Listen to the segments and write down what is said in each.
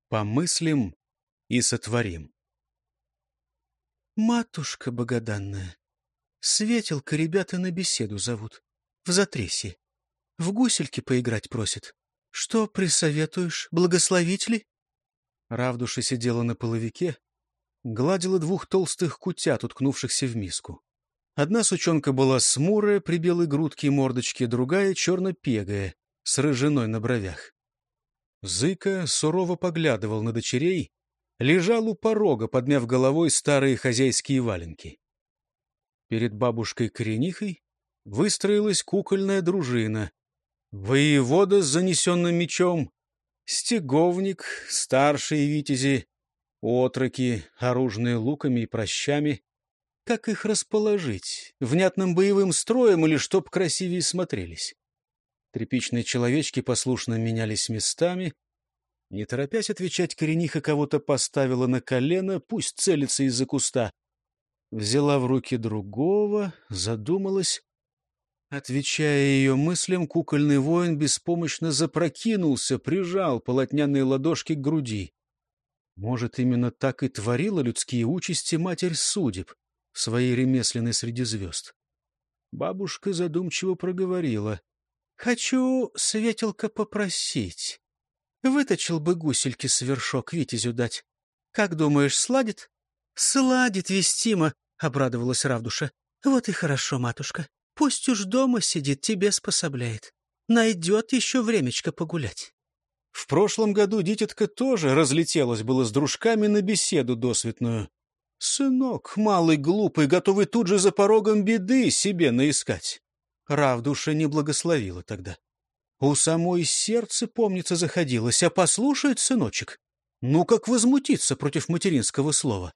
Помыслим и сотворим. Матушка богоданная, Светелка ребята на беседу зовут. В Затресье. В гусельки поиграть просит. Что присоветуешь, благословить ли? Равдуша сидела на половике, гладила двух толстых кутят, уткнувшихся в миску. Одна сучонка была смурая, при белой грудке и мордочке, другая — черно-пегая, с рыжиной на бровях. Зыка сурово поглядывал на дочерей, лежал у порога, подмяв головой старые хозяйские валенки. Перед бабушкой-коренихой выстроилась кукольная дружина. Воевода с занесенным мечом, стеговник, старшие витязи, отроки, оружные луками и прощами. Как их расположить? Внятным боевым строем или чтоб красивее смотрелись? Тряпичные человечки послушно менялись местами. Не торопясь отвечать, корениха кого-то поставила на колено, пусть целится из-за куста. Взяла в руки другого, задумалась. Отвечая ее мыслям, кукольный воин беспомощно запрокинулся, прижал полотняные ладошки к груди. Может, именно так и творила людские участи Матерь Судеб в своей ремесленной среди звезд. Бабушка задумчиво проговорила. — Хочу, Светелка, попросить. Выточил бы гусельки с вершок витязю дать. Как думаешь, сладит? — Сладит, вестимо, — обрадовалась Равдуша. — Вот и хорошо, матушка. Пусть уж дома сидит, тебе способляет. Найдет еще времечко погулять. В прошлом году дитятка тоже разлетелась было с дружками на беседу досветную. Сынок, малый глупый, готовый тут же за порогом беды себе наискать. Равдуша не благословила тогда. У самой сердце, помнится, заходилось, а послушает сыночек. Ну, как возмутиться против материнского слова?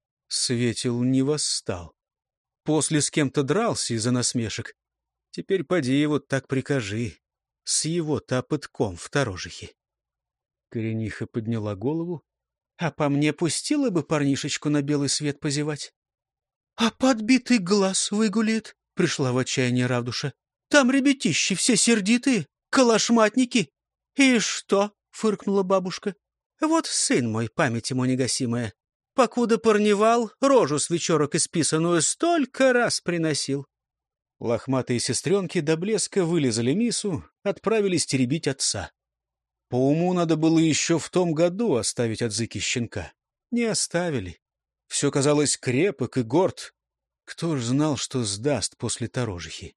Светил не восстал. После с кем-то дрался из-за насмешек. Теперь поди вот так прикажи. С его-то опытком в торожихе. Корениха подняла голову. А по мне пустила бы парнишечку на белый свет позевать. — А подбитый глаз выгуляет, — пришла в отчаяние Равдуша. — Там ребятищи все сердитые, калашматники. — И что? — фыркнула бабушка. — Вот сын мой, память ему негасимая. Покуда парневал, рожу с вечерок исписанную столько раз приносил. Лохматые сестренки до блеска вылезали мису, отправились теребить отца. По уму надо было еще в том году оставить от зыки щенка. Не оставили. Все казалось крепок и горд. Кто ж знал, что сдаст после торожихи?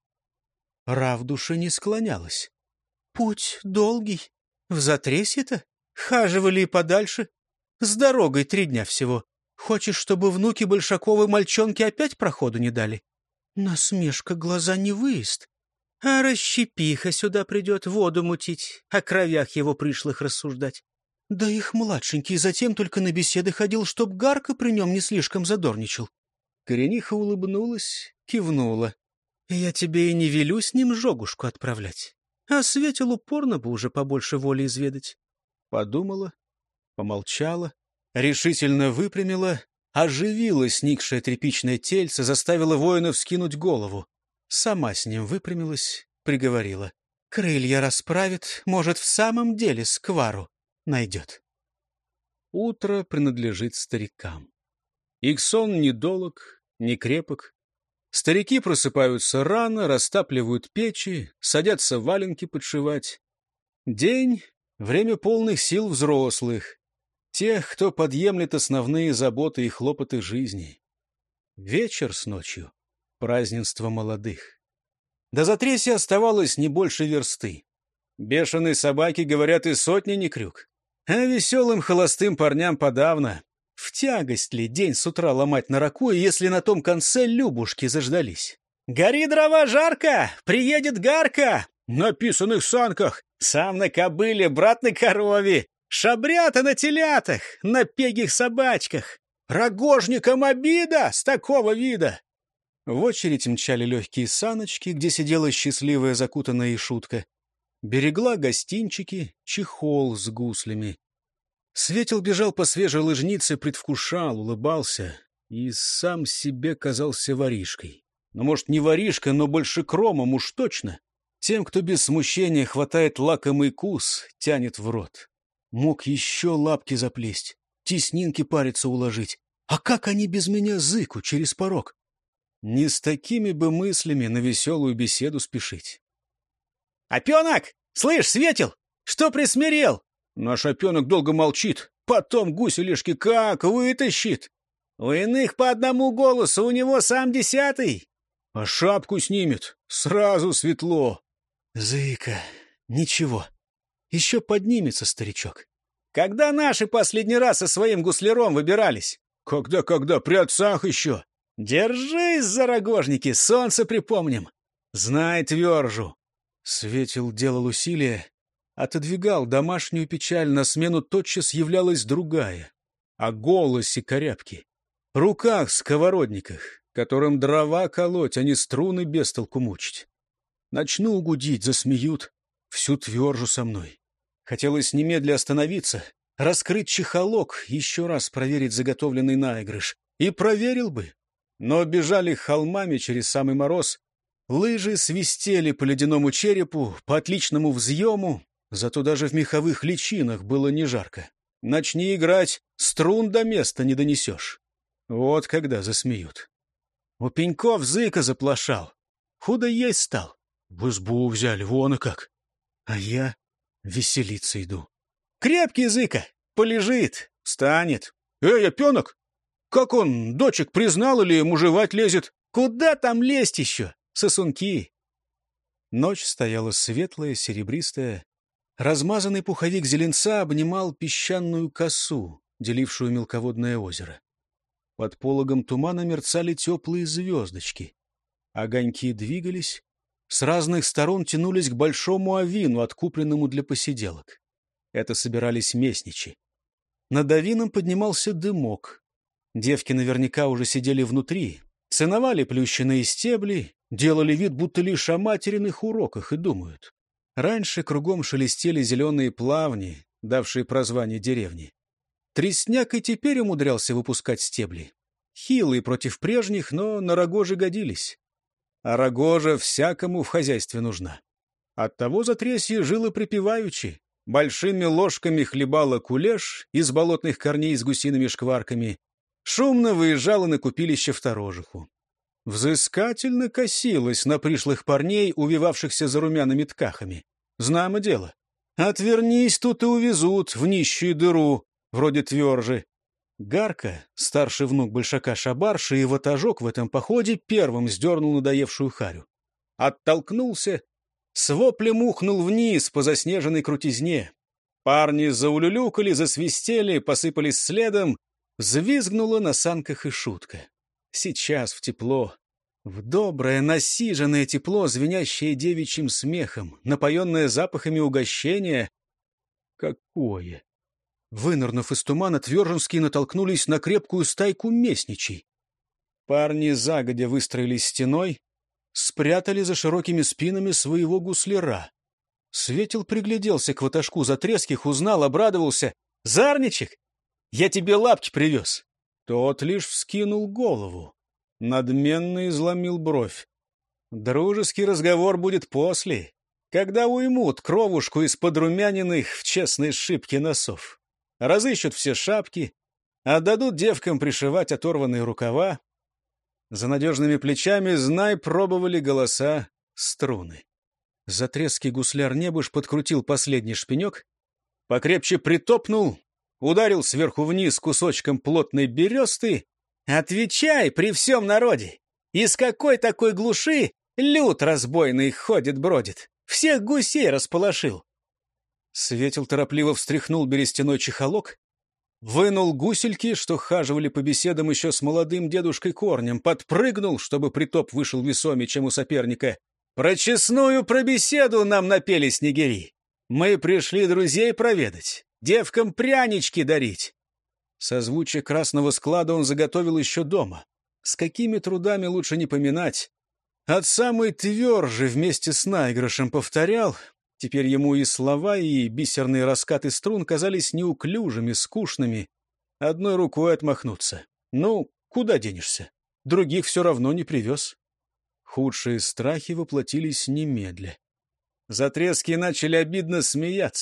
Равдуша не склонялась. Путь долгий. В Затресье-то? Хаживали и подальше. С дорогой 3 дня всего. Хочешь, чтобы внуки Большаковы мальчонки опять проходу не дали? Насмешка глаза не выезд. А расщепиха сюда придет воду мутить, о кровях его пришлых рассуждать. Да их младшенький затем только на беседы ходил, чтоб Гарка при нем не слишком задорничал. Корениха улыбнулась, кивнула. Я тебе и не велю с ним жогушку отправлять. А Светил упорно бы уже побольше воли изведать. Подумала, помолчала, решительно выпрямила, оживила сникшее тряпичное тельце, заставила воина вскинуть голову. Сама с ним выпрямилась, приговорила. Крылья расправит, может, в самом деле сквару найдет. Утро принадлежит старикам. Их сон недолог, не крепок. Старики просыпаются рано, растапливают печи, садятся валенки подшивать. День — время полных сил взрослых, тех, кто подъемлет основные заботы и хлопоты жизни. Вечер с ночью — празднество молодых. До Затресья оставалось не больше версты. Бешеные собаки, говорят, и сотни не крюк. А веселым холостым парням подавно. В тягость ли день с утра ломать на раку, если на том конце Любушки заждались? «Гори дрова жарко! Приедет Гарка!» На писаных санках. Сам на кобыле, брат на корове. Шабрята на телятах, на пегих собачках. Рогожникам обида с такого вида. В очередь мчали легкие саночки, где сидела счастливая закутанная Ишутка. Берегла гостинчики, чехол с гуслями. Светил бежал по свежей лыжнице, предвкушал, улыбался и сам себе казался воришкой. Ну, может, не воришка, но больше кромом уж точно. Тем, кто без смущения хватает лакомый кус, тянет в рот. Мог еще лапки заплесть, теснинки париться уложить. А как они без меня зыку через порог? Не с такими бы мыслями на веселую беседу спешить. «Опенок! Слышь, Светил, что присмирел?» Наш опенок долго молчит, потом гуселишки как вытащит. У иных по одному голосу, у него сам 10. А шапку снимет, сразу светло. Зыка, ничего, еще поднимется старичок. Когда наши последний раз со своим гусляром выбирались? Когда, при отцах еще. Держись, зарогожники, солнце припомним. Знай твержу. Светил делал усилия, отодвигал домашнюю печаль, на смену тотчас являлась другая. О голосе корябки, руках сковородниках, которым дрова колоть, а не струны без толку мучить. Начну гудить, засмеют, всю твержу со мной. Хотелось немедля остановиться, раскрыть чехолок, еще раз проверить заготовленный наигрыш. И проверил бы. Но бежали холмами через самый мороз. Лыжи свистели по ледяному черепу, по отличному взъему, зато даже в меховых личинах было не жарко. Начни играть, струн до места не донесешь. Вот когда засмеют. У пеньков зыка заплашал. Худо есть стал. В избу взяли, вон и как. А я веселиться иду. Крепкий зыка, полежит, встанет. Эй, опенок! Как он, дочек признал или мужевать лезет? Куда там лезть еще? Сосунки. Ночь стояла светлая, серебристая. Размазанный пуховик зеленца обнимал песчаную косу, делившую мелководное озеро. Под пологом тумана мерцали теплые звездочки. Огоньки двигались, с разных сторон тянулись к большому авину, откупленному для посиделок. Это собирались местничи. Над авином поднимался дымок. Девки наверняка уже сидели внутри, циновали плющенные стебли, делали вид, будто лишь о материных уроках и думают. Раньше кругом шелестели зеленые плавни, давшие прозвание деревни. Тресняк и теперь умудрялся выпускать стебли. Хилые против прежних, но на рогожи годились. А рогожа всякому в хозяйстве нужна. Оттого Затресье жило припеваючи. Большими ложками хлебала кулеш из болотных корней с гусиными шкварками. Шумно выезжала на купилище в Торожиху. Взыскательно косилась на пришлых парней, увивавшихся за румяными ткахами. Знамо дело. Отвернись, тут и увезут в нищую дыру, вроде твержи. Гарка, старший внук большака Шабарши и ватажок в этом походе, первым сдернул надоевшую харю. Оттолкнулся, с воплем ухнул вниз по заснеженной крутизне. Парни заулюлюкали, засвистели, посыпались следом. Взвизгнула на санках и шутка. Сейчас в тепло, в доброе, насиженное тепло, звенящее девичьим смехом, напоенное запахами угощения. Какое! Вынырнув из тумана, тверженские натолкнулись на крепкую стайку местничей. Парни загодя выстроились стеной, спрятали за широкими спинами своего гусляра. Светил пригляделся к ватажку Затреских, узнал, обрадовался. «Зарничек! Я тебе лапки привез!» Тот лишь вскинул голову, надменно изломил бровь. «Дружеский разговор будет после, когда уймут кровушку из подрумяненных в честной шибке носов. Разыщут все шапки, отдадут девкам пришивать оторванные рукава. За надежными плечами, знай, пробовали голоса струны. Затрезкий гусляр Небыш подкрутил последний шпинек, покрепче притопнул, ударил сверху вниз кусочком плотной бересты. «Отвечай при всем народе! Из какой такой глуши люд разбойный ходит-бродит? Всех гусей располошил!» Светил торопливо встряхнул берестяной чехолок, вынул гусельки, что хаживали по беседам еще с молодым дедушкой Корнем, подпрыгнул, чтобы притоп вышел весомее, чем у соперника. «Про честную про беседу нам напели снегири. Мы пришли друзей проведать, девкам прянички дарить». Созвучие красного склада он заготовил еще дома. С какими трудами лучше не поминать. От самой тверже вместе с наигрышем повторял. Теперь ему и слова, и бисерные раскаты струн казались неуклюжими, скучными. Одной рукой отмахнуться. Ну, куда денешься? Других все равно не привез. Худшие страхи воплотились немедля. Затреские начали обидно смеяться.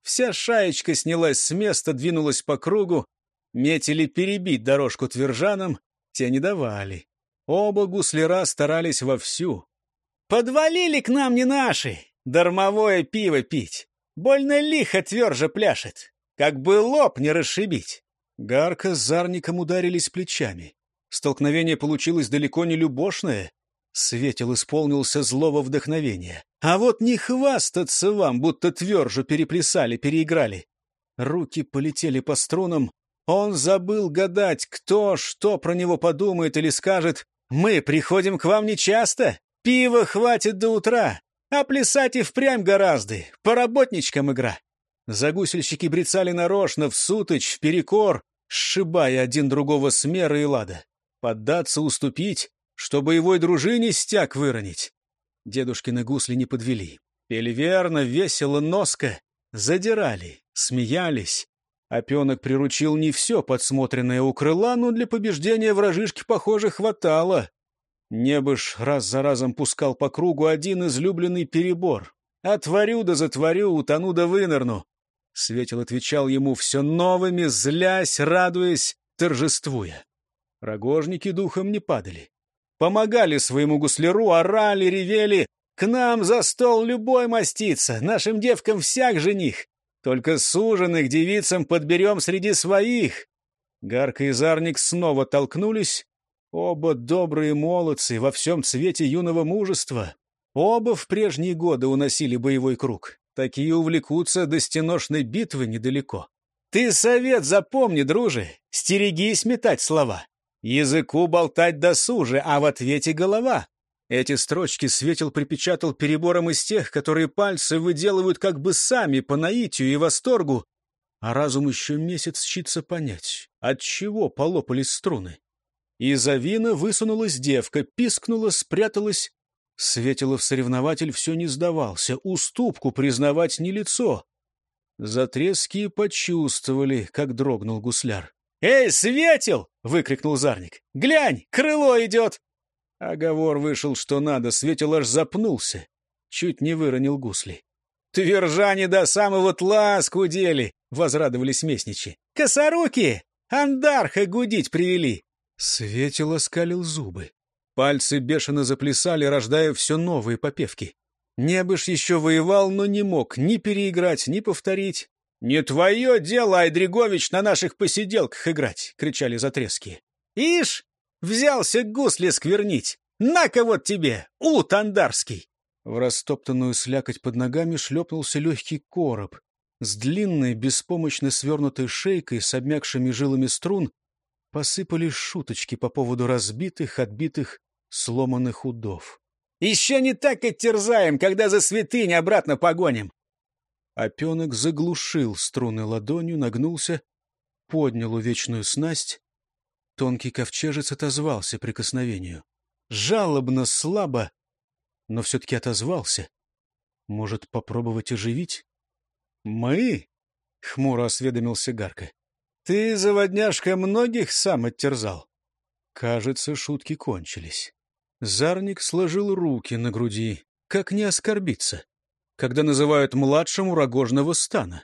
Вся шаечка снялась с места, двинулась по кругу. Метили перебить дорожку твержанам, те не давали. Оба гусляра старались вовсю. «Подвалили к нам не наши! Дармовое пиво пить! Больно лихо тверже пляшет! Как бы лоб не расшибить!» Гарка с Зарником ударились плечами. Столкновение получилось далеко не любошное. Светил исполнился злого вдохновения. «А вот не хвастаться вам, будто тверже переплясали, переиграли!» Руки полетели по струнам. Он забыл гадать, кто что про него подумает или скажет. «Мы приходим к вам нечасто, пива хватит до утра, а плясать и впрямь гораздо, по работничкам игра». Загусельщики брецали нарочно, всуточь, вперекор, сшибая один другого с меры и лада. Поддаться, уступить, что боевой дружине стяг выронить. Дедушкины гусли не подвели. Пели верно, весело, носко. Задирали, смеялись. Опенок приручил не все подсмотренное у крыла, но для побеждения вражишки, похоже, хватало. Небыш раз за разом пускал по кругу один излюбленный перебор. «Отворю да затворю, утону да вынырну». Светил отвечал ему все новыми, злясь, радуясь, торжествуя. Рогожники духом не падали. Помогали своему гусляру, орали, ревели. «К нам за стол любой мастится, нашим девкам всяк жених. Только суженых девицам подберем среди своих». Гарка и Зарник снова толкнулись. Оба добрые молодцы во всем цвете юного мужества. Оба в прежние годы уносили боевой круг. Такие увлекутся до стеношной битвы недалеко. Ты совет запомни, друже, стерегись метать слова. Языку болтать досуже, а в ответе голова. Эти строчки Светил припечатал перебором из тех, которые пальцы выделывают как бы сами по наитию и восторгу, а разум еще месяц щится понять, отчего полопались струны. Из-за вина высунулась девка, пискнула, спряталась. Светилов-соревнователь все не сдавался, уступку признавать не лицо. Затрески почувствовали, как дрогнул гусляр. «Эй, Светил!» — выкрикнул Зарник. «Глянь, крыло идет!» Оговор вышел что надо, Светил аж запнулся. Чуть не выронил гусли. «Твержане до самого тласку удели!» — возрадовались местничи. «Косоруки! Андарха гудить привели!» Светил оскалил зубы. Пальцы бешено заплясали, рождая все новые попевки. Небыш еще воевал, но не мог ни переиграть, ни повторить. «Не твое дело, Айдригович, на наших посиделках играть!» — кричали затрески. «Ишь, взялся гусли сквернить! На-ка вот тебе, ут андарский!» В растоптанную слякоть под ногами шлепнулся легкий короб. С длинной, беспомощно свернутой шейкой с обмякшими жилами струн посыпались шуточки по поводу разбитых, отбитых, сломанных удов. «Еще не так оттерзаем, когда за святынь обратно погоним!» Опенок заглушил струны ладонью, нагнулся, поднял увечную снасть. Тонкий ковчежец отозвался прикосновению. Жалобно, слабо, но все-таки отозвался. Может, попробовать оживить? «Мы?» — хмуро осведомился Гарка. «Ты, заводняшка, многих сам оттерзал?» Кажется, шутки кончились. Зарник сложил руки на груди. Как не оскорбиться, когда называют младшим у рогожного стана?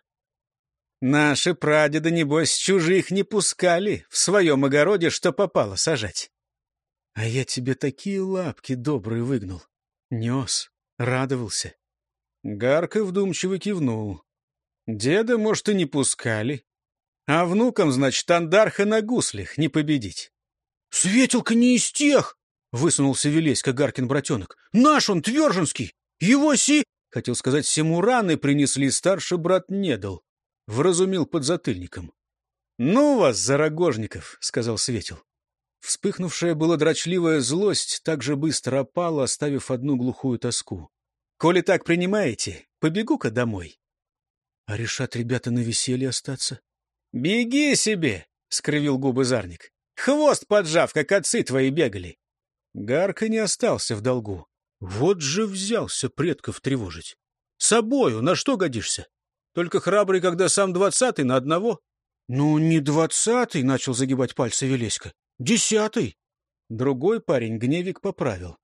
«Наши прадеды, небось, чужих не пускали в своем огороде, что попало сажать. А я тебе такие лапки добрые выгнал. Нес, радовался». Гарка вдумчиво кивнул. «Деда, может, и не пускали. А внукам, значит, андарха на гуслях не победить». «Светилка не из тех!» — высунулся Велеська, Гаркин братенок. «Наш он, Тверженский! Его хотел сказать, семураны принесли, старший брат не дал. Вразумил подзатыльником. «Ну вас, зарогожников!» — сказал Светил. Вспыхнувшая была дрочливая злость так же быстро опала, оставив одну глухую тоску. «Коли так принимаете, побегу-ка домой». «А решат ребята на веселье остаться?» «Беги себе!» — скривил губы Зарник. «Хвост поджав, как отцы твои бегали». Гарка не остался в долгу. Вот же взялся предков тревожить. Собою на что годишься? Только храбрый, когда сам 20-й на одного. Ну, не 20-й, начал загибать пальцы Велеська. 10-й. Другой парень гневик поправил.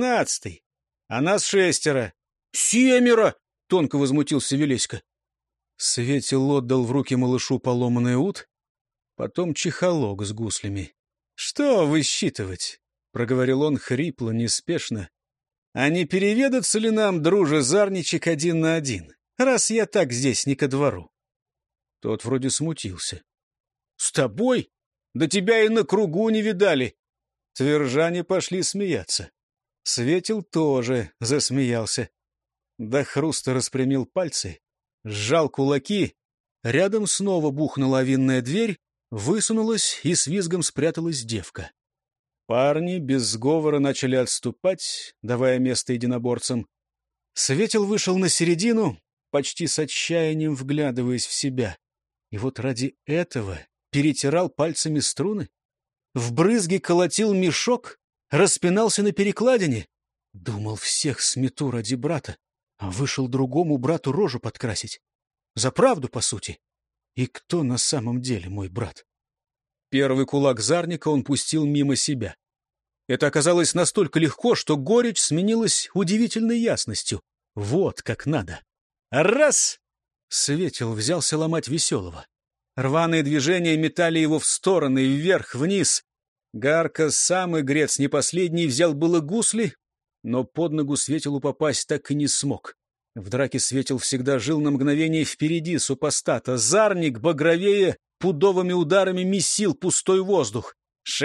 13-й. А нас 6. 7, тонко возмутился Велеська. Светил отдал в руки малышу поломанный ут, потом чехолок с гуслями. — Что высчитывать? — проговорил он хрипло, неспешно. — А не переведаться ли нам, друже Зарничек, 1 на 1, раз я так здесь не ко двору? Тот вроде смутился. — С тобой? Да тебя и на кругу не видали. Твержане пошли смеяться. Светил тоже засмеялся. До хруста распрямил пальцы, сжал кулаки. Рядом снова бухнула винная дверь, высунулась и с визгом спряталась девка. Парни без сговора начали отступать, давая место единоборцам. Светил вышел на середину, почти с отчаянием вглядываясь в себя. И вот ради этого перетирал пальцами струны, в брызги колотил мешок, распинался на перекладине. Думал, всех смету ради брата, а вышел другому брату рожу подкрасить. За правду, по сути. И кто на самом деле мой брат? Первый кулак Зарника он пустил мимо себя. Это оказалось настолько легко, что горечь сменилась удивительной ясностью. Вот как надо. Раз! Светил взялся ломать Веселого. Рваные движения метали его в стороны, вверх-вниз. Гарка, сам игрец не последний, взял было гусли, но под ногу Светилу попасть так и не смог. В драке Светил всегда жил на мгновение впереди супостата. Зарник, багровее, пудовыми ударами месил пустой воздух.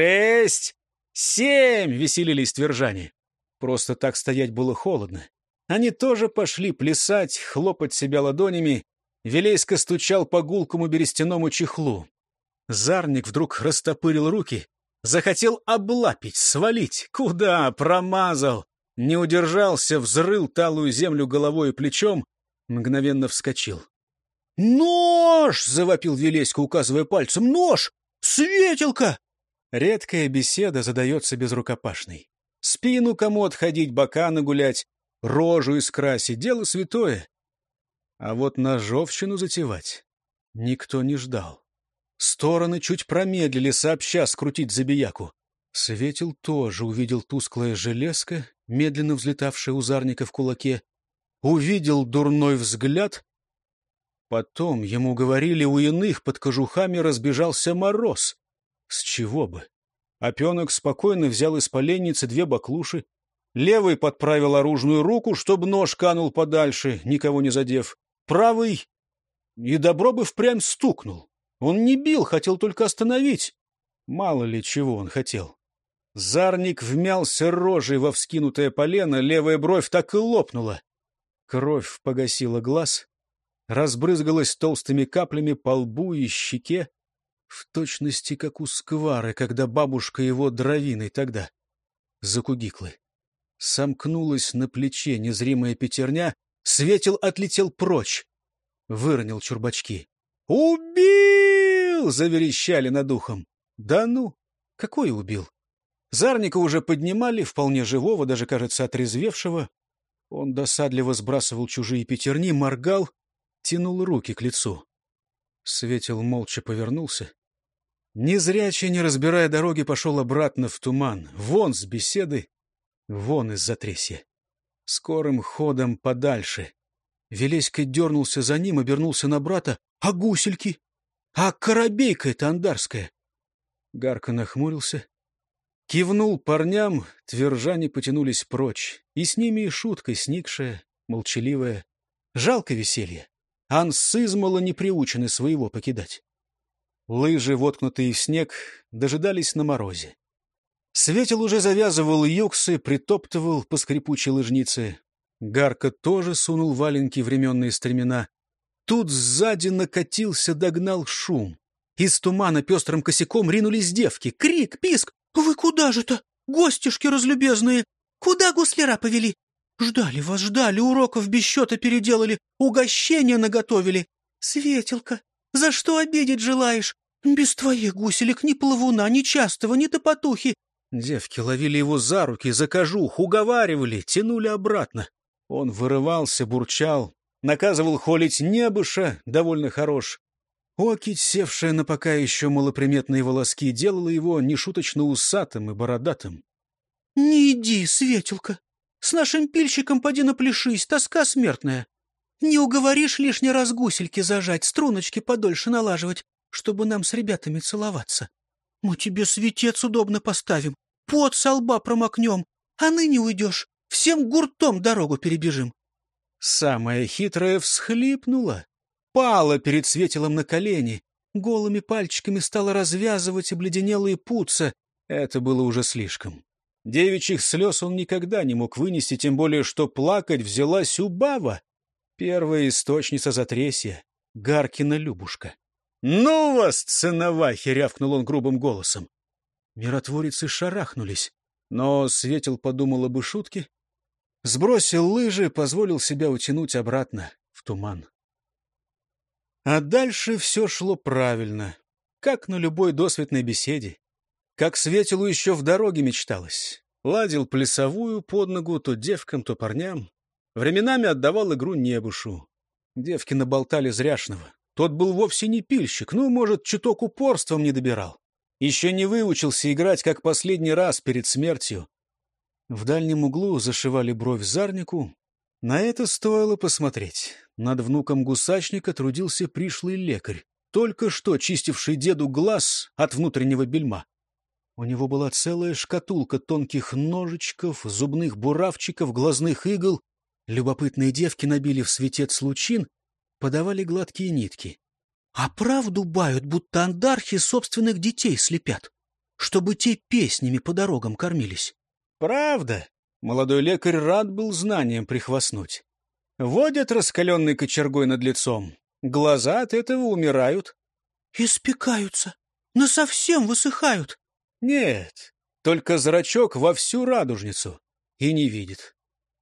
6, 7! Веселились твержане. Просто так стоять было холодно. Они тоже пошли плясать, хлопать себя ладонями. Велейско стучал по гулкому берестяному чехлу. Зарник вдруг растопырил руки, захотел облапить, свалить. Куда? Промазал. Не удержался, взрыл талую землю головой и плечом, мгновенно вскочил. «Нож!» — завопил Велеська, указывая пальцем. «Нож! Светилка!» Редкая беседа задается безрукопашной. Спину кому отходить, бока нагулять, рожу искрасить — дело святое. А вот ножовщину затевать никто не ждал. Стороны чуть промедлили, сообща скрутить забияку. Светил тоже увидел тусклое железко, медленно взлетавшее у Зарника в кулаке. Увидел дурной взгляд. Потом ему говорили, у иных под кожухами разбежался мороз. С чего бы? Опенок спокойно взял из поленницы 2 баклуши. Левый подправил оружную руку, чтобы нож канул подальше, никого не задев. Правый и добро бы впрямь стукнул. Он не бил, хотел только остановить. Мало ли чего он хотел. Зарник вмялся рожей во вскинутое полено, левая бровь так и лопнула. Кровь погасила глаз, разбрызгалась толстыми каплями по лбу и щеке, в точности как у сквары, когда бабушка его дровиной тогда. Закугиклы. Сомкнулась на плече незримая пятерня, Светил отлетел прочь. Выронил чурбачки. «Убил!» — заверещали над ухом. «Да ну! Какой убил?» Зарника уже поднимали, вполне живого, даже, кажется, отрезвевшего. Он досадливо сбрасывал чужие пятерни, моргал, тянул руки к лицу. Светил молча повернулся. Незрячий, не разбирая дороги, пошел обратно в туман. Вон с беседы, вон из затресья. Скорым ходом подальше. Велеська дернулся за ним, обернулся на брата. «А гусельки? А коробейка-то андарская?» Гарка нахмурился. Кивнул парням, твержане потянулись прочь. И с ними и шутка, сникшая, молчаливая. Жалко веселье. Ан сызмало не приучены своего покидать. Лыжи, воткнутые в снег, дожидались на морозе. Светил уже завязывал юксы, притоптывал по скрипучей лыжнице. Гарка тоже сунул валенки временные стремена. Тут сзади накатился, догнал шум. Из тумана пестрым косяком ринулись девки. Крик, писк. «Вы куда же-то, гостишки разлюбезные? Куда гусляра повели? Ждали вас, ждали, уроков без счета переделали, угощения наготовили. Светилка, за что обидеть желаешь? Без твоих гуселек ни плавуна, ни частого, ни топотухи». Девки ловили его за руки, за кожух, уговаривали, тянули обратно. Он вырывался, бурчал, наказывал холить небыша, довольно хорош. Окить, севшая на пока еще малоприметные волоски, делала его нешуточно усатым и бородатым. — Не иди, Светилка, с нашим пильщиком поди напляшись, тоска смертная. Не уговоришь лишний раз гусельки зажать, струночки подольше налаживать, чтобы нам с ребятами целоваться? Мы тебе светец удобно поставим, пот со лба промокнем, а ныне уйдешь, всем гуртом дорогу перебежим. Самая хитрая всхлипнула, пала перед Светилом на колени, голыми пальчиками стала развязывать обледенелые путца. Это было уже слишком. Девичьих слез он никогда не мог вынести, тем более, что плакать взялась Убава, первая источница затресья, Гаркина Любушка. «Ну вас, ценовахи!» — рявкнул он грубым голосом. Миротворицы шарахнулись, но Светил подумал об и шутке, сбросил лыжи, позволил себя утянуть обратно в туман. А дальше все шло правильно, как на любой досветной беседе. Как Светилу еще в дороге мечталось. Ладил плясовую под ногу то девкам, то парням. Временами отдавал игру Небушу. Девки наболтали зряшного. Тот был вовсе не пильщик, может, чуток упорством не добирал. Еще не выучился играть, как последний раз перед смертью. В дальнем углу зашивали бровь Зарнику. На это стоило посмотреть. Над внуком гусачника трудился пришлый лекарь, только что чистивший деду глаз от внутреннего бельма. У него была целая шкатулка тонких ножичков, зубных буравчиков, глазных игл. Любопытные девки набили в светец лучин, подавали гладкие нитки. А правду бают, будто андархи собственных детей слепят, чтобы те песнями по дорогам кормились. Правда? Молодой лекарь рад был знанием прихвастнуть. Водят раскаленной кочергой над лицом. Глаза от этого умирают. Испекаются, насовсем высыхают. Нет, только зрачок во всю радужницу и не видит.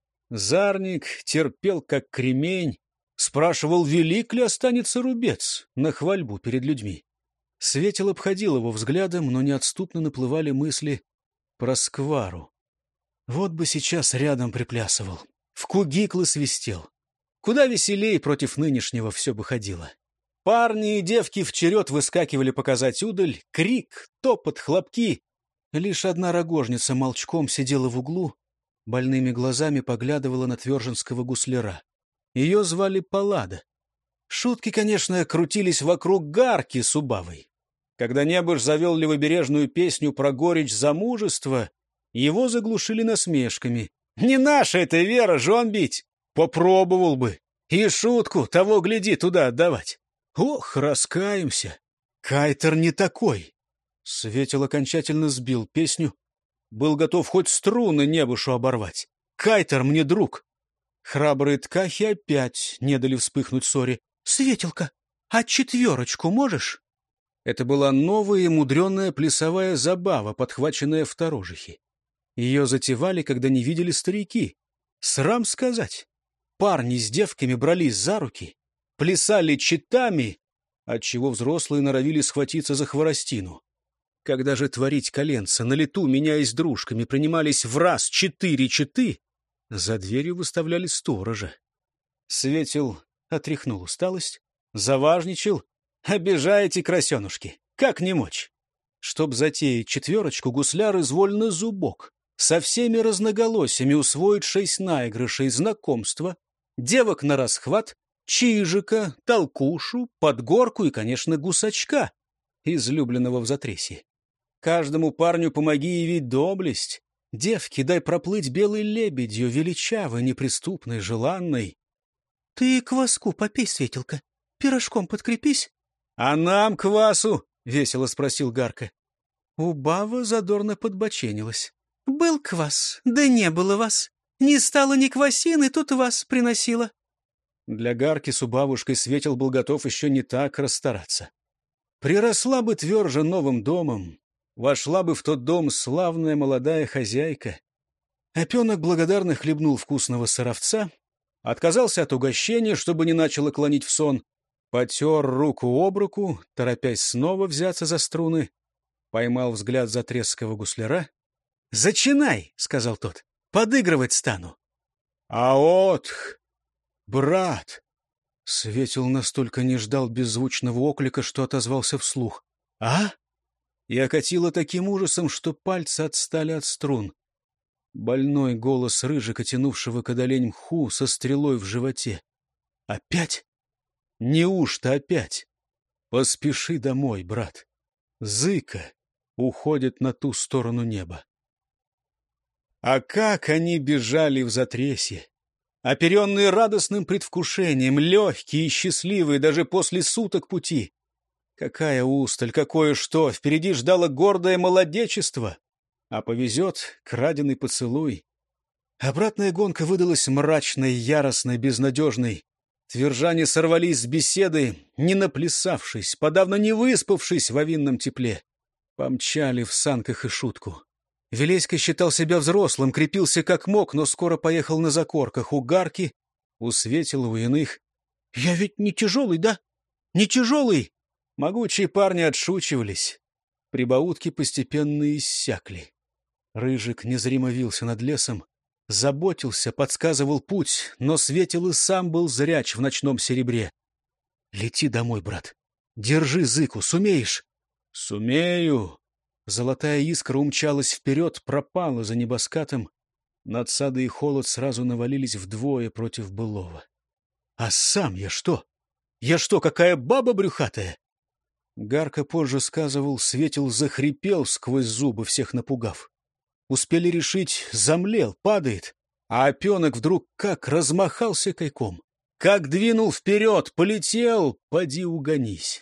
Зарник терпел, как кремень, спрашивал, велик ли останется рубец на хвальбу перед людьми. Светил обходил его взглядом, но неотступно наплывали мысли про сквару. Вот бы сейчас рядом приплясывал, в кугиклы свистел. Куда веселей против нынешнего все бы ходило. Парни и девки вчеред выскакивали показать удаль, крик, топот, хлопки. Лишь одна рогожница молчком сидела в углу, больными глазами поглядывала на тверженского гусляра. Ее звали Паллада. Шутки, конечно, крутились вокруг Гарки с Убавой. Когда Небыш завел левобережную песню про горечь замужества, его заглушили насмешками. «Не наша это вера, жен бить! Попробовал бы! И шутку, того гляди, туда отдавать! Ох, раскаемся! Кайтер не такой!» Светил окончательно сбил песню. Был готов хоть струны Небышу оборвать. «Кайтер мне друг!» Храбрые ткахи опять не дали вспыхнуть ссоре. «Светилка, а четверочку можешь?» Это была новая и мудреная плясовая забава, подхваченная в Торожихе. Ее затевали, когда не видели старики. Срам сказать. Парни с девками брались за руки, плясали читами, отчего взрослые норовили схватиться за хворостину. Когда же творить коленца, на лету, меняясь дружками, принимались в раз 4 читы, за дверью выставляли сторожа. Светил отряхнул усталость, заважничал. «Обижаете, красенушки, как не мочь?» Чтоб затеять четверочку, гусляр извольно зубок. Со всеми разноголосями усвоить 6 наигрышей, знакомства, девок на расхват, чижика, толкушу, подгорку и, конечно, гусачка, излюбленного в затресье. Каждому парню помоги явить доблесть. Девки, дай проплыть белой лебедью, величавой, неприступной, желанной. — Ты кваску попей, Светилка, пирожком подкрепись. — А нам квасу? — весело спросил Гарка. Убава задорно подбоченилась. — Был квас, да не было вас. Не стало ни квасины, тут вас приносила. Для Гарки с Убавушкой Светил был готов еще не так расстараться. Приросла бы тверже новым домом, вошла бы в тот дом славная молодая хозяйка. Опенок благодарно хлебнул вкусного сыровца, отказался от угощения, чтобы не начало клонить в сон, потер руку об руку, торопясь снова взяться за струны, поймал взгляд затресского гусляра. — Зачинай, — сказал тот, — подыгрывать стану. — Аотх, брат! Светил настолько не ждал беззвучного оклика, что отозвался вслух. — А? И окатило таким ужасом, что пальцы отстали от струн. Больной голос рыжика, тянувшего к одолень мху, со стрелой в животе. Опять? Неужто опять? Поспеши домой, брат. Зыка уходит на ту сторону неба. А как они бежали в затресье! Оперенные радостным предвкушением, легкие и счастливые даже после суток пути. Какая усталь, какое что! Впереди ждало гордое молодечество, а повезет краденый поцелуй. Обратная гонка выдалась мрачной, яростной, безнадежной. Твержане сорвались с беседы, не наплясавшись, подавно не выспавшись в овинном тепле. Помчали в санках и шутку. Велеська считал себя взрослым, крепился как мог, но скоро поехал на закорках у Гарки, у Светила, у иных. — Я ведь не тяжелый, да? Не тяжелый? Могучие парни отшучивались. Прибаутки постепенно иссякли. Рыжик незримо вился над лесом, заботился, подсказывал путь, но Светил и сам был зряч в ночном серебре. — Лети домой, брат. Держи зыку, сумеешь? — Сумею. Золотая искра умчалась вперед, пропала за небоскатом. Надсады и холод сразу навалились вдвое против былого. А сам я что? Я что, какая баба брюхатая? Гарка позже сказывал, Светил захрипел сквозь зубы, всех напугав. Успели решить, замлел, падает, а опенок вдруг как размахался кайком, как двинул вперед, полетел, поди угонись.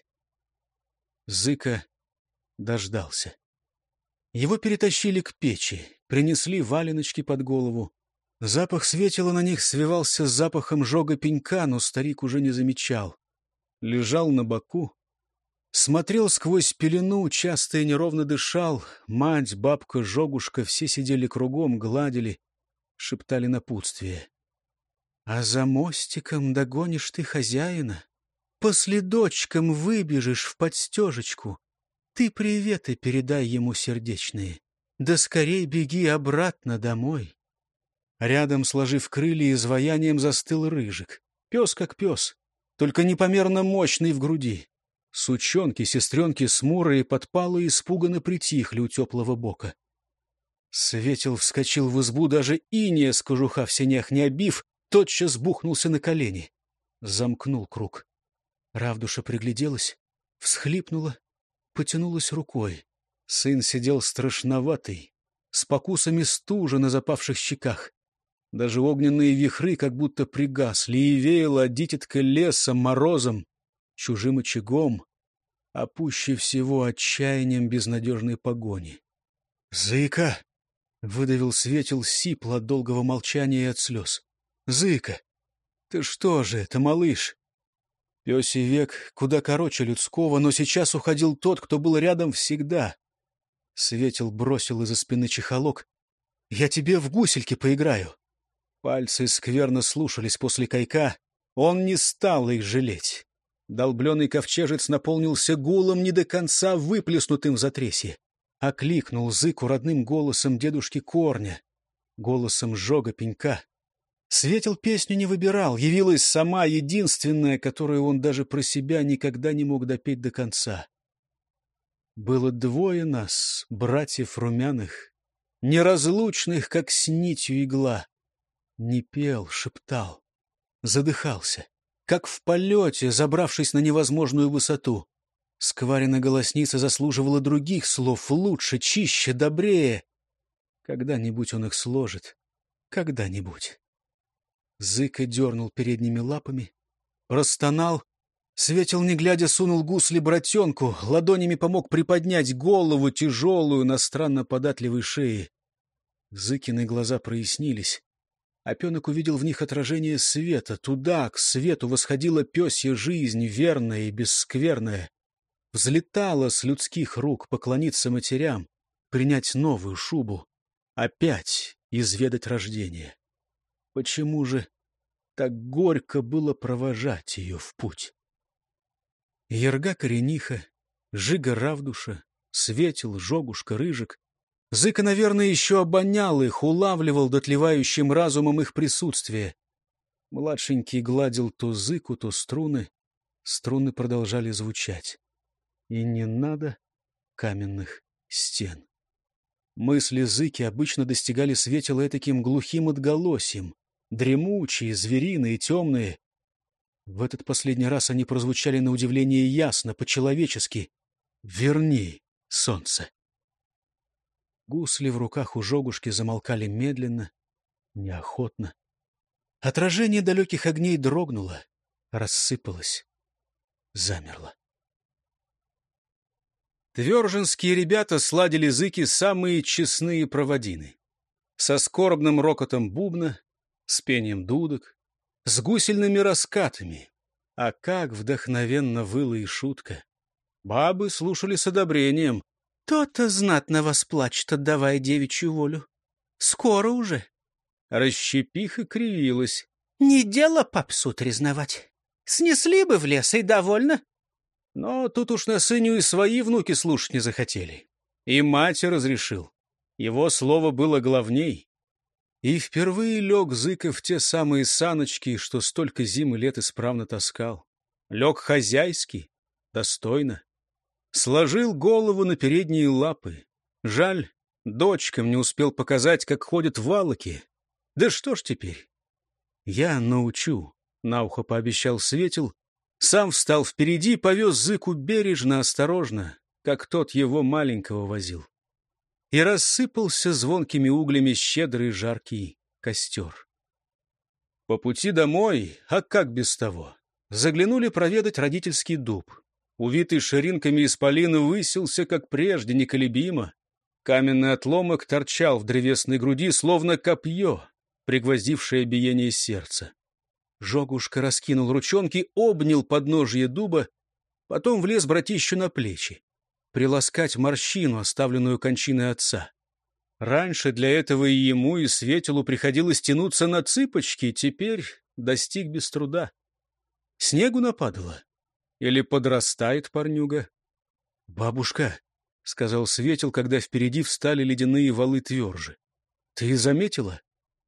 Зыка дождался. Его перетащили к печи, принесли валеночки под голову. Запах Светила на них свивался с запахом жога пенька, но старик уже не замечал. Лежал на боку, смотрел сквозь пелену, часто и неровно дышал. Мать, бабка, Жогушка все сидели кругом, гладили, шептали напутствие. А за мостиком догонишь ты хозяина, по следочкам выбежишь в подстежечку. Ты приветы передай ему сердечные, да скорей беги обратно домой. Рядом, сложив крылья, изваянием застыл Рыжик. Пес как пес, только непомерно мощный в груди. Сучонки, сестренки смурые, подпалые, испуганно притихли у теплого бока. Светил вскочил в избу, даже иния с кожуха в сенях не обив, тотчас бухнулся на колени. Замкнул круг. Равдуша пригляделась, всхлипнула, потянулась рукой. Сын сидел страшноватый, с покусами стужи на запавших щеках. Даже огненные вихры как будто пригасли, и веяло от дитятка лесом, морозом, чужим очагом, а пуще всего отчаянием безнадежной погони. — Зыка! — выдавил Светил сипло от долгого молчания и от слез. — Зыка! Ты что же это, малыш? Пёсий век куда короче людского, но сейчас уходил тот, кто был рядом всегда. Светил бросил из-за спины чехолок. — Я тебе в гусельки поиграю. Пальцы скверно слушались после кайка. Он не стал их жалеть. Долбленный ковчежец наполнился гулом, не до конца выплеснутым в затресье. Окликнул Зыку родным голосом дедушки Корня, голосом Жога Пенька. Светил песню не выбирал, явилась сама, единственная, которую он даже про себя никогда не мог допеть до конца. Было двое нас, братьев румяных, неразлучных, как с нитью игла. Не пел, шептал, задыхался, как в полете, забравшись на невозможную высоту. Скварина голосница заслуживала других слов, лучше, чище, добрее. Когда-нибудь он их сложит, когда-нибудь. Зыка дернул передними лапами, простонал. Светил, не глядя, сунул гусли братенку, ладонями помог приподнять голову, тяжелую на странно податливой шее. Зыкины глаза прояснились. Опенок увидел в них отражение света. Туда, к свету, восходила пёсья жизнь, верная и бесскверная. Взлетала с людских рук поклониться матерям, принять новую шубу, опять изведать рождение. Почему же так горько было провожать ее в путь? Ерга Корениха, Жига Равдуша, Светил, Жогушка, Рыжик. Зыка, наверное, еще обонял их, улавливал дотлевающим разумом их присутствие. Младшенький гладил то Зыку, то струны. Струны продолжали звучать. И не надо каменных стен. Мысли Зыки обычно достигали Светила этаким глухим отголосием, дремучие, звериные, темные. В этот последний раз они прозвучали на удивление ясно, по-человечески. «Верни, солнце!» Гусли в руках у Жогушки замолкали медленно, неохотно. Отражение далеких огней дрогнуло, рассыпалось, замерло. Тверженские ребята сладили зыки самые честные проводины. Со скорбным рокотом бубна, с пением дудок, с гусельными раскатами. А как вдохновенно выла и шутка! Бабы слушали с одобрением. То-то знатно восплачет, отдавая девичью волю. Скоро уже. Расщепиха кривилась. Не дело попсу трезвовать. Снесли бы в лес, и довольно. Но тут уж на сыню и свои внуки слушать не захотели. И мать разрешил. Его слово было главней. И впервые лег Зыков в те самые саночки, что столько зим и лет исправно таскал. Лег хозяйски, достойно. Сложил голову на передние лапы. Жаль, дочкам не успел показать, как ходят валоки. Да что ж теперь? Я научу, — на ухо пообещал Светил. Сам встал впереди, повез Зыку бережно, осторожно, как тот его маленького возил. И рассыпался звонкими углями щедрый жаркий костер. По пути домой, а как без того, заглянули проведать родительский дуб. Увитый ширинками исполин высился, как прежде, неколебимо. Каменный отломок торчал в древесной груди, словно копье, пригвоздившее биение сердца. Жогушка раскинул ручонки, обнял подножье дуба, потом влез братищу на плечи, приласкать морщину, оставленную кончиной отца. Раньше для этого и ему, и Светилу приходилось тянуться на цыпочки, теперь достиг без труда. Снегу нападало? Или подрастает парнюга? — Бабушка, — сказал Светил, когда впереди встали ледяные валы Твержи, — ты заметила?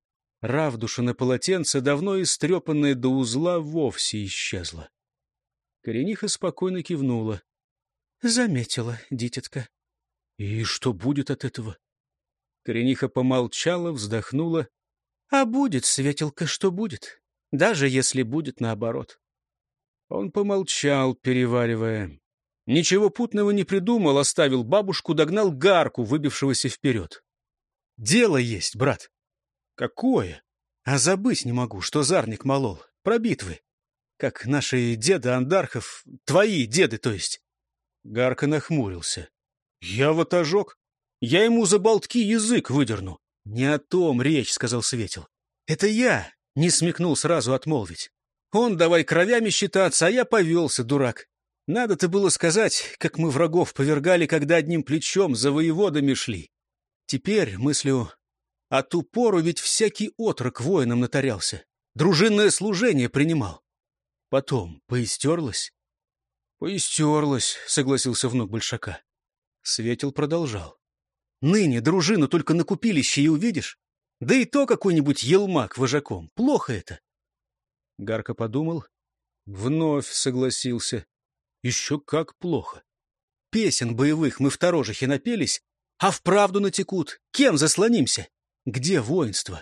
Равдуша на полотенце, давно истрепанная до узла, вовсе исчезла. Корениха спокойно кивнула. — Заметила, дитятка. — И что будет от этого? Корениха помолчала, вздохнула. — А будет, Светилка, что будет, даже если будет наоборот. Он помолчал, переваривая. Ничего путного не придумал, оставил бабушку, догнал Гарку, выбившегося вперед. — Дело есть, брат. Какое? А забыть не могу, что Зарник молол. Про битвы. Как наши деды Андархов, твои деды, то есть. Гарка нахмурился. Я ватажок. Я ему за болтки язык выдерну. Не о том речь, сказал Светил. Это я не смекнул сразу отмолвить. Он давай кровями считаться, а я повелся, дурак. Надо-то было сказать, как мы врагов повергали, когда одним плечом за воеводами шли. Теперь, мыслю, а ту пору ведь всякий отрок воином натарялся, дружинное служение принимал. Потом поистерлась? — Поистерлась, — согласился внук Большака. Светил продолжал. — Ныне дружину только на купилище и увидишь. Да и то какой-нибудь елмак вожаком. Плохо это. Гарка подумал, вновь согласился. Еще как плохо. Песен боевых мы в Торожихе напелись, а вправду натекут. Кем заслонимся? Где воинство?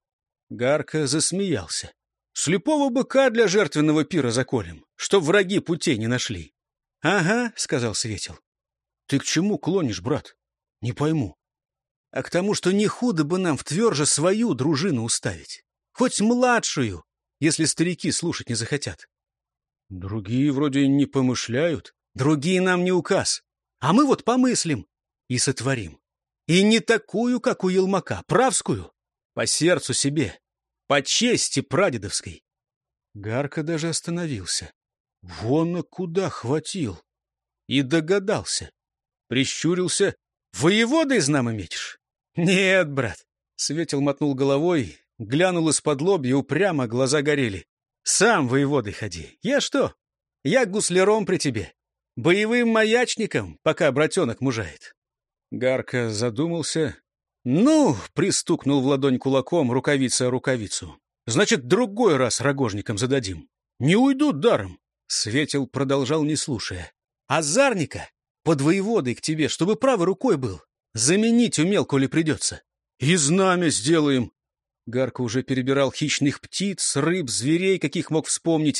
Гарка засмеялся. Слепого быка для жертвенного пира заколем, чтоб враги путей не нашли. — Ага, — сказал Светил. — Ты к чему клонишь, брат? Не пойму. — А к тому, что не худо бы нам в Тверже свою дружину уставить. Хоть младшую, если старики слушать не захотят. — Другие вроде не помышляют. Другие нам не указ. А мы вот помыслим и сотворим. И не такую, как у елмака, правскую, по сердцу себе, по чести прадедовской. Гарка даже остановился. Вон куда хватил. И догадался. Прищурился. Воеводой знамо метишь? Нет, брат. Светил мотнул головой, глянул из-под лобья, упрямо глаза горели. Сам воеводой ходи. Я что? Я гусляром при тебе. Боевым маячником, пока братенок мужает. Гарка задумался. Ну, пристукнул в ладонь кулаком, рукавица о рукавицу. Значит, другой раз рогожникам зададим. Не уйдут даром. Светил продолжал, не слушая. А Зарника под воеводой к тебе, чтобы правой рукой был. Заменить умел, коли придется. И знамя сделаем. Гарка уже перебирал хищных птиц, рыб, зверей, каких мог вспомнить.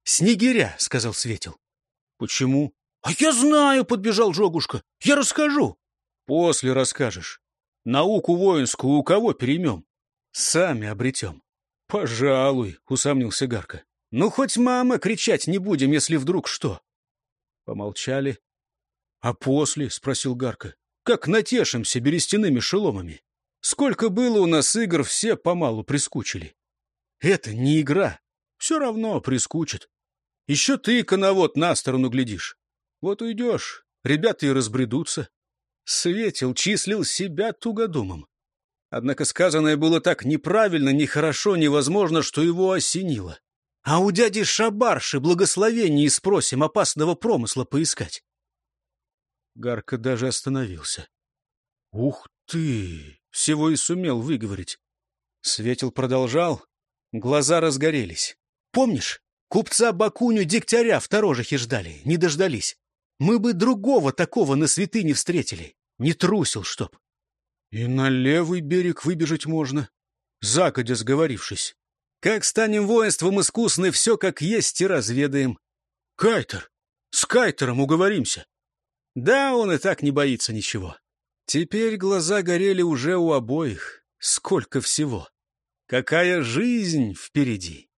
«Снегиря», — сказал Светил. «Почему?» «А я знаю», — подбежал Жогушка. «Я расскажу». «После расскажешь. Науку воинскую у кого переймем? Сами обретем». «Пожалуй», — усомнился Гарка. «Ну, хоть мама кричать не будем, если вдруг что». Помолчали. «А после?» — спросил Гарка. «Как натешимся берестяными шеломами? Сколько было у нас игр, все помалу прискучили. Это не игра. Все равно прискучит. Еще ты, коновод, на сторону глядишь. Вот уйдешь, ребята и разбредутся». Светил числил себя тугодумом. Однако сказанное было так неправильно, нехорошо, невозможно, что его осенило. А у дяди Шабарши благословение спросим опасного промысла поискать. Гарка даже остановился. «Ух ты!» — всего и сумел выговорить. Светил продолжал. Глаза разгорелись. «Помнишь, купца Бакуню Дегтяря в Торожихе ждали, не дождались? Мы бы другого такого на святыне встретили. Не трусил, чтоб». «И на левый берег выбежать можно, загодя сговорившись. Как станем воинством искусны, все как есть и разведаем. Кайтер! С Кайтером уговоримся». Да, он и так не боится ничего. Теперь глаза горели уже у обоих. Сколько всего! Какая жизнь впереди!